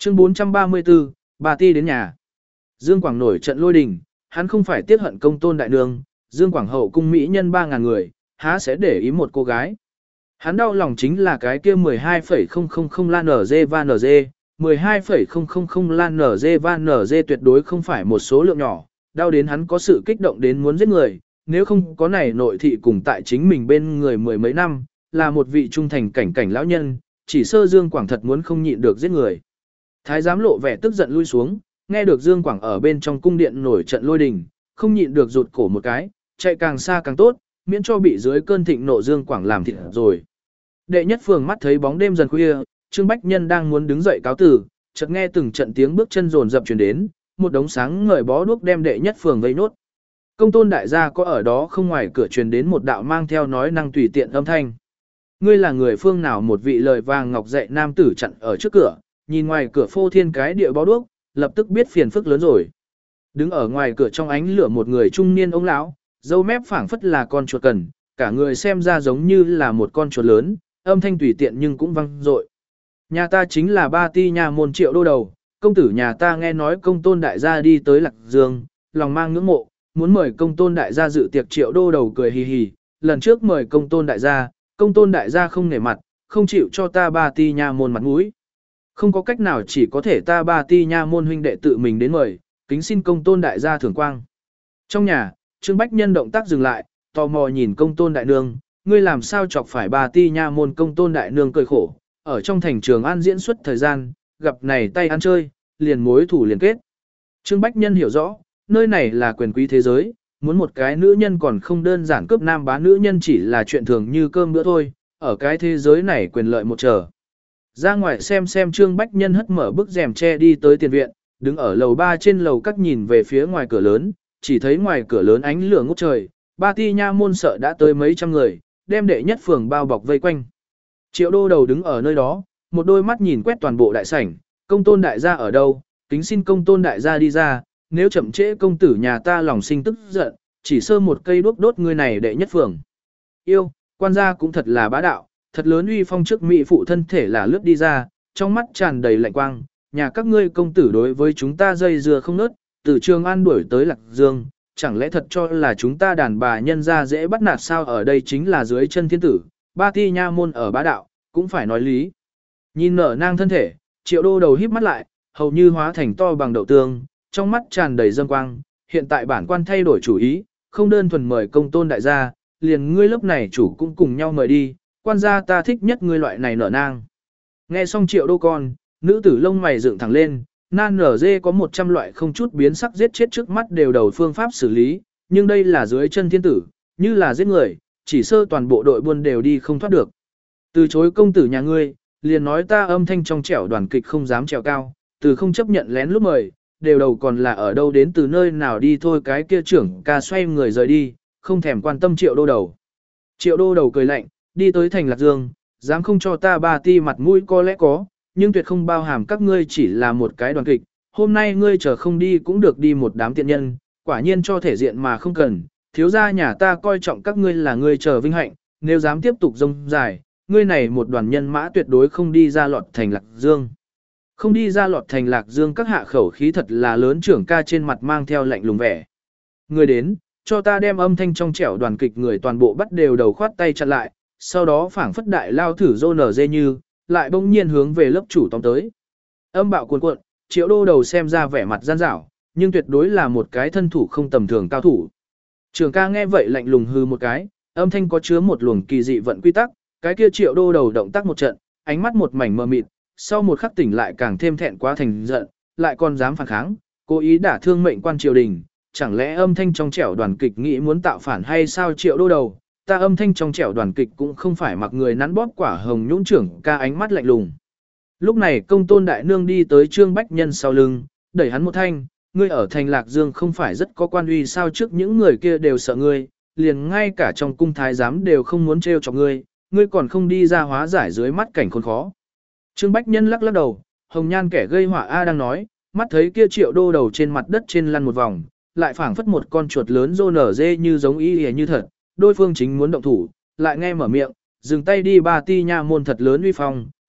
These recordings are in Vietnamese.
Chương 434, bà ti đến nhà. Dương Quảng nổi trận lôi đình, hắn không phải tiếc hận công tôn đại nương, Dương Quảng hậu cung mỹ nhân 3.000 người, há sẽ để ý một cô gái. Hắn đau lòng chính là cái kia 12,000 lan NG van NG, 12,000 lan NG van NG tuyệt đối không phải một số lượng nhỏ, đau đến hắn có sự kích động đến muốn giết người, nếu không có này nội thị cùng tại chính mình bên người mười mấy năm, là một vị trung thành cảnh lão nhân, chỉ sơ Dương Quảng thật muốn không nhịn được giết người. Thái giám lộ vẻ tức giận lui xuống, nghe được Dương Quảng ở bên trong cung điện nổi trận lôi đình, không nhịn được rụt cổ một cái, chạy càng xa càng tốt, miễn cho bị dưới cơn thịnh nộ Dương Quảng làm thịt rồi. Đệ nhất phường mắt thấy bóng đêm dần khuya, Trương Bách Nhân đang muốn đứng dậy cáo tử, chợt nghe từng trận tiếng bước chân rồn rập truyền đến, một đống sáng ngời bó đuốc đem đệ nhất phường vây nốt. Công tôn đại gia có ở đó không, ngoài cửa truyền đến một đạo mang theo nói năng tùy tiện âm thanh. Ngươi là người phương nào? Một vị lời vàng ngọc dạy nam tử chặn ở trước cửa, nhìn ngoài cửa phô thiên cái địa bó đuốc, lập tức biết phiền phức lớn rồi. Đứng ở ngoài cửa trong ánh lửa một người trung niên ông lão, râu mép phảng phất là con chuột cần, cả người xem ra giống như là một con chuột lớn, âm thanh tùy tiện nhưng cũng vang dội. Nhà ta chính là Ba Ti nhà môn Triệu đô đầu, công tử nhà ta nghe nói công tôn đại gia đi tới Lạc Dương, lòng mang ngưỡng mộ, muốn mời công tôn đại gia dự tiệc. Triệu đô đầu cười hì hì, lần trước mời công tôn đại gia không nể mặt, không chịu cho ta Ba Ti nhà môn mặt mũi. Không có cách nào, chỉ có thể ta Ba Ti nha môn huynh đệ tự mình đến mời, kính xin công tôn đại gia thưởng quang. Trong nhà, Trương Bách Nhân động tác dừng lại, tò mò nhìn công tôn đại nương, ngươi làm sao chọc phải Ba Ti nha môn? Công tôn đại nương cười khổ, ở trong thành Trường An diễn xuất thời gian, gặp này tay ăn chơi, liền mối thủ liền kết. Trương Bách Nhân hiểu rõ, nơi này là quyền quý thế giới, muốn một cái nữ nhân còn không đơn giản cướp nam bá nữ nhân chỉ là chuyện thường như cơm bữa thôi, ở cái thế giới này quyền lợi một trở. Ra ngoài xem Trương Bách Nhân hất mở bức rèm che đi tới tiền viện, đứng ở lầu 3 trên lầu các nhìn về phía ngoài cửa lớn, chỉ thấy ngoài cửa lớn ánh lửa ngút trời, Ba Ti nha môn sợ đã tới mấy trăm người, đem đệ nhất phường bao bọc vây quanh. Triệu đô đầu đứng ở nơi đó, một đôi mắt nhìn quét toàn bộ đại sảnh, công tôn đại gia ở đâu, kính xin công tôn đại gia đi ra, nếu chậm trễ công tử nhà ta lòng sinh tức giận, chỉ sơ một cây đuốc đốt người này đệ nhất phường. Yêu, quan gia cũng thật là bá đạo, thật lớn uy phong trước mỹ phụ thân thể là lướt đi ra, trong mắt tràn đầy lạnh quang, nhà các ngươi công tử đối với chúng ta dây dưa không nớt, từ Trường An đuổi tới Lạc Dương, chẳng lẽ thật cho là chúng ta đàn bà nhân ra dễ bắt nạt sao? Ở đây chính là dưới chân thiên tử, Ba Ti nha môn ở bá đạo, cũng phải nói lý. Nhìn nở nang thân thể, Triệu đô đầu híp mắt lại, hầu như hóa thành to bằng đậu tương, trong mắt tràn đầy dâm quang, hiện tại bản quan thay đổi chủ ý, không đơn thuần mời công tôn đại gia, liền ngươi lớp này chủ cũng cùng nhau mời đi, quan gia ta thích nhất ngươi loại này nở nang. Nghe xong Triệu đô con, nữ tử lông mày dựng thẳng lên, nan nở dê có 100 loại không chút biến sắc giết chết trước mắt đều đầu phương pháp xử lý, nhưng đây là dưới chân thiên tử, như là giết người, chỉ sơ toàn bộ đội buôn đều đi không thoát được. Từ chối công tử nhà ngươi, liền nói ta âm thanh trong trẻo đoàn kịch không dám trèo cao, từ không chấp nhận lén lúc mời, đều đầu còn là ở đâu đến từ nơi nào đi thôi. Cái kia trưởng ca xoay người rời đi, không thèm quan tâm Triệu đô đầu. Triệu đô đầu cười lạnh, đi tới thành Lạc Dương, dám không cho ta Ba Ti mặt mũi có lẽ có, nhưng tuyệt không bao hàm các ngươi chỉ là một cái đoàn kịch. Hôm nay ngươi chờ không đi cũng được đi một đám tiện nhân, quả nhiên cho thể diện mà không cần. Thiếu gia nhà ta coi trọng các ngươi là ngươi chờ vinh hạnh, nếu dám tiếp tục rông dài, ngươi này một đoàn nhân mã tuyệt đối không đi ra lọt thành Lạc Dương. Không đi ra lọt thành Lạc Dương, các hạ khẩu khí thật là lớn. Trưởng ca trên mặt mang theo lạnh lùng vẻ. Người đến, cho ta đem âm thanh trong trẻo đoàn kịch người toàn bộ bắt đều đầu khoát tay chặn lại, sau đó phảng phất đại lao thử rô nở dê như, lại bỗng nhiên hướng về lớp chủ tóm tới. Âm bạo cuồn cuộn, Triệu đô đầu xem ra vẻ mặt gian dảo, nhưng tuyệt đối là một cái thân thủ không tầm thường cao thủ. Trưởng ca nghe vậy lạnh lùng hư một cái, âm thanh có chứa một luồng kỳ dị vận quy tắc, cái kia Triệu đô đầu động tác một trận, ánh mắt một mảnh mờ mịt, sau một khắc tỉnh lại càng thêm thẹn quá thành giận, lại còn dám phản kháng, cố ý đả thương mệnh quan triều đình, chẳng lẽ âm thanh trong trẻo đoàn kịch nghĩ muốn tạo phản hay sao? Triệu đô đầu, ta âm thanh trong trẻo đoàn kịch cũng không phải mặc người nắn bóp quả hồng nhũn. Trưởng ca ánh mắt lạnh lùng. Lúc này công tôn đại nương đi tới Trương Bách Nhân sau lưng, đẩy hắn một thanh, ngươi ở thành Lạc Dương không phải rất có quan uy sao? Trước những người kia đều sợ ngươi, liền ngay cả trong cung thái giám đều không muốn trêu chọc ngươi, ngươi còn không đi ra hóa giải dưới mắt cảnh khốn khó. Trương Bách Nhân lắc lắc đầu, hồng nhan kẻ gây họa A đang nói, mắt thấy kia Triệu đô đầu trên mặt đất trên lăn một vòng, lại phảng phất một con chuột lớn rô nở dê như giống ý hề như thật, đối phương chính muốn động thủ, lại nghe mở miệng, dừng tay đi. Ba Ti nha môn thật lớn uy phong,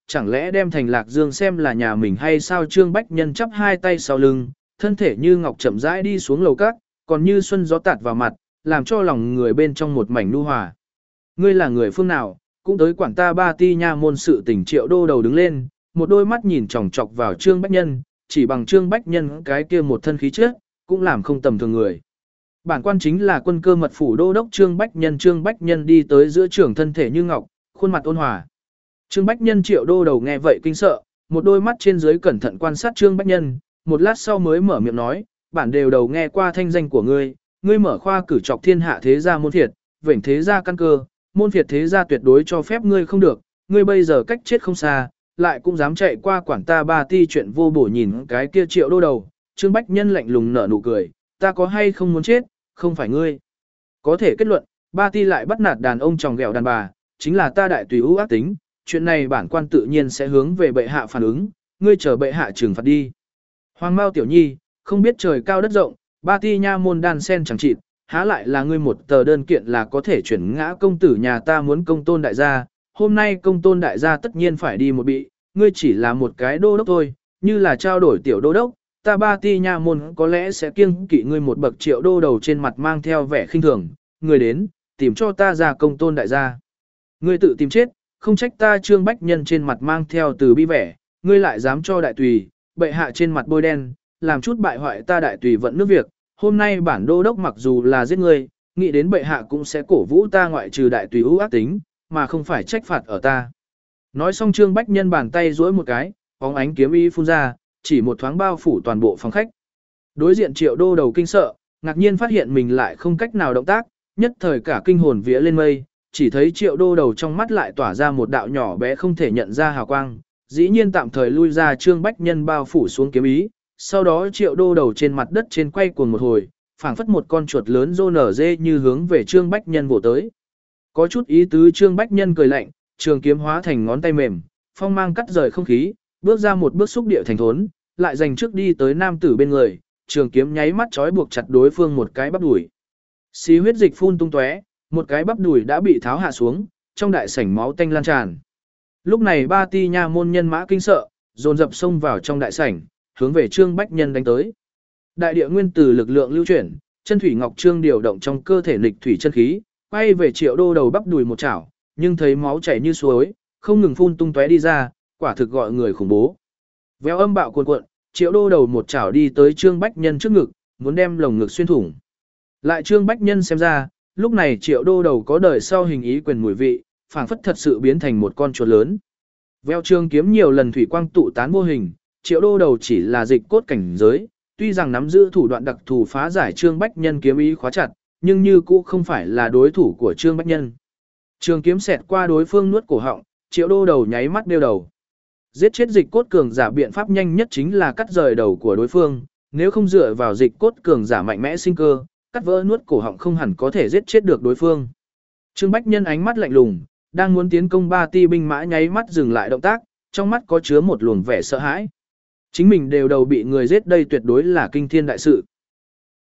chẳng lẽ đem Thành Lạc Dương xem là nhà mình hay sao? Trương Bách Nhân chắp hai tay sau lưng, thân thể như ngọc chậm rãi đi xuống lầu các, còn như xuân gió tạt vào mặt, làm cho lòng người bên trong một mảnh nu hòa. Ngươi là người phương nào, cũng tới quản ta Ba Ti nha môn sự tình. Triệu Đô Đầu đứng lên, một đôi mắt nhìn chòng chọc vào Trương Bách Nhân, chỉ bằng Trương Bách Nhân cái kia một thân khí chất, cũng làm không tầm thường người. Bản quan chính là quân cơ mật phủ đô đốc Trương Bách Nhân. Trương Bách Nhân đi tới giữa trưởng, thân thể như ngọc, khuôn mặt ôn hòa. Trương Bách Nhân Triệu Đô Đầu nghe vậy kinh sợ, một đôi mắt trên dưới cẩn thận quan sát Trương Bách Nhân, một lát sau mới mở miệng nói, bản đều đầu nghe qua thanh danh của ngươi, ngươi mở khoa cử chọc thiên hạ thế gia môn phiệt, vểnh thế gia căn cơ, môn phiệt thế gia tuyệt đối cho phép ngươi không được, ngươi bây giờ cách chết không xa, lại cũng dám chạy qua quản ta Ba Ti chuyện vô bổ. Nhìn cái kia Triệu Đô Đầu, Trương Bách Nhân lạnh lùng nở nụ cười, ta có hay không muốn chết, không phải ngươi. Có thể kết luận, Ba Ti lại bắt nạt đàn ông tròng ghẹo đàn bà, chính là ta đại tùy ưu ác tính, chuyện này bản quan tự nhiên sẽ hướng về bệ hạ phản ứng, ngươi chờ bệ hạ trừng phạt đi. Hoàng Mao tiểu nhi, không biết trời cao đất rộng, Ba Ti nha môn đan sen chẳng chịt, há lại là ngươi một tờ đơn kiện là có thể chuyển ngã công tử nhà ta muốn công tôn đại gia, hôm nay công tôn đại gia tất nhiên phải đi một bị, ngươi chỉ là một cái đô đốc thôi, như là trao đổi tiểu đô đốc, ta Ba Ti nha môn có lẽ sẽ kiêng kỵ ngươi một bậc. Triệu Đô Đầu trên mặt mang theo vẻ khinh thường, ngươi đến, tìm cho ta ra công tôn đại gia. Ngươi tự tìm chết, không trách ta. Trương Bách Nhân trên mặt mang theo từ bi vẻ, ngươi lại dám cho đại tùy, bệ hạ trên mặt bôi đen, làm chút bại hoại ta đại tùy vận nước việc, hôm nay bản đô đốc mặc dù là giết ngươi, nghĩ đến bệ hạ cũng sẽ cổ vũ ta ngoại trừ đại tùy ưu ác tính, mà không phải trách phạt ở ta. Nói xong Trương Bách Nhân bàn tay duỗi một cái, bóng ánh kiếm y phun ra, chỉ một thoáng bao phủ toàn bộ phòng khách. Đối diện Triệu Đô Đầu kinh sợ, ngạc nhiên phát hiện mình lại không cách nào động tác, nhất thời cả kinh hồn vía lên mây, chỉ thấy Triệu Đô Đầu trong mắt lại tỏa ra một đạo nhỏ bé không thể nhận ra hào quang, dĩ nhiên tạm thời lui ra Trương Bách Nhân bao phủ xuống kiếm ý, sau đó Triệu Đô Đầu trên mặt đất trên quay cuồng một hồi, phảng phất một con chuột lớn rô nở dê như hướng về Trương Bách Nhân vồ tới. Có chút ý tứ. Trương Bách Nhân cười lạnh, trường kiếm hóa thành ngón tay mềm, phong mang cắt rời không khí, bước ra một bước xúc địa thành thốn, lại giành trước đi tới nam tử bên người, trường kiếm nháy mắt trói buộc chặt đối phương một cái bắp đùi. Xí huyết dịch phun tung tóe, một cái bắp đùi đã bị tháo hạ xuống, trong đại sảnh máu tanh lan tràn. Lúc này Ba Ti nha môn nhân mã kinh sợ, dồn dập xông vào trong đại sảnh, hướng về Trương Bách Nhân đánh tới. Đại địa nguyên tử lực lượng lưu chuyển, chân thủy ngọc trương điều động trong cơ thể lịch thủy chân khí, quay về Triệu Đô Đầu bắp đùi một chảo, nhưng thấy máu chảy như suối, không ngừng phun tung tóe đi ra, quả thực gọi người khủng bố. Véo âm bạo cuồn cuộn, Triệu Đô Đầu một chảo đi tới Trương Bách Nhân trước ngực, muốn đem lồng ngực xuyên thủng. Lại Trương Bách Nhân xem ra, lúc này Triệu Đô Đầu có đời sau hình ý quyền mùi vị, phảng phất thật sự biến thành một con chuột lớn. Véo trường kiếm nhiều lần thủy quang tụ tán vô hình, Triệu Đô Đầu chỉ là dịch cốt cảnh giới, tuy rằng nắm giữ thủ đoạn đặc thù phá giải Trương Bách Nhân kiếm ý khóa chặt, nhưng như cũ không phải là đối thủ của Trương Bách Nhân. Trường kiếm xẹt qua đối phương nuốt cổ họng, Triệu Đô Đầu nháy mắt đeo đầu. Giết chết dịch cốt cường giả biện pháp nhanh nhất chính là cắt rời đầu của đối phương, nếu không dựa vào dịch cốt cường giả mạnh mẽ sinh cơ, cắt vỡ nuốt cổ họng không hẳn có thể giết chết được đối phương. Trương Bách Nhân ánh mắt lạnh lùng, đang muốn tiến công Ba Ti binh mã nháy mắt dừng lại động tác, trong mắt có chứa một luồng vẻ sợ hãi. Chính mình đều đầu bị người giết đây tuyệt đối là kinh thiên đại sự.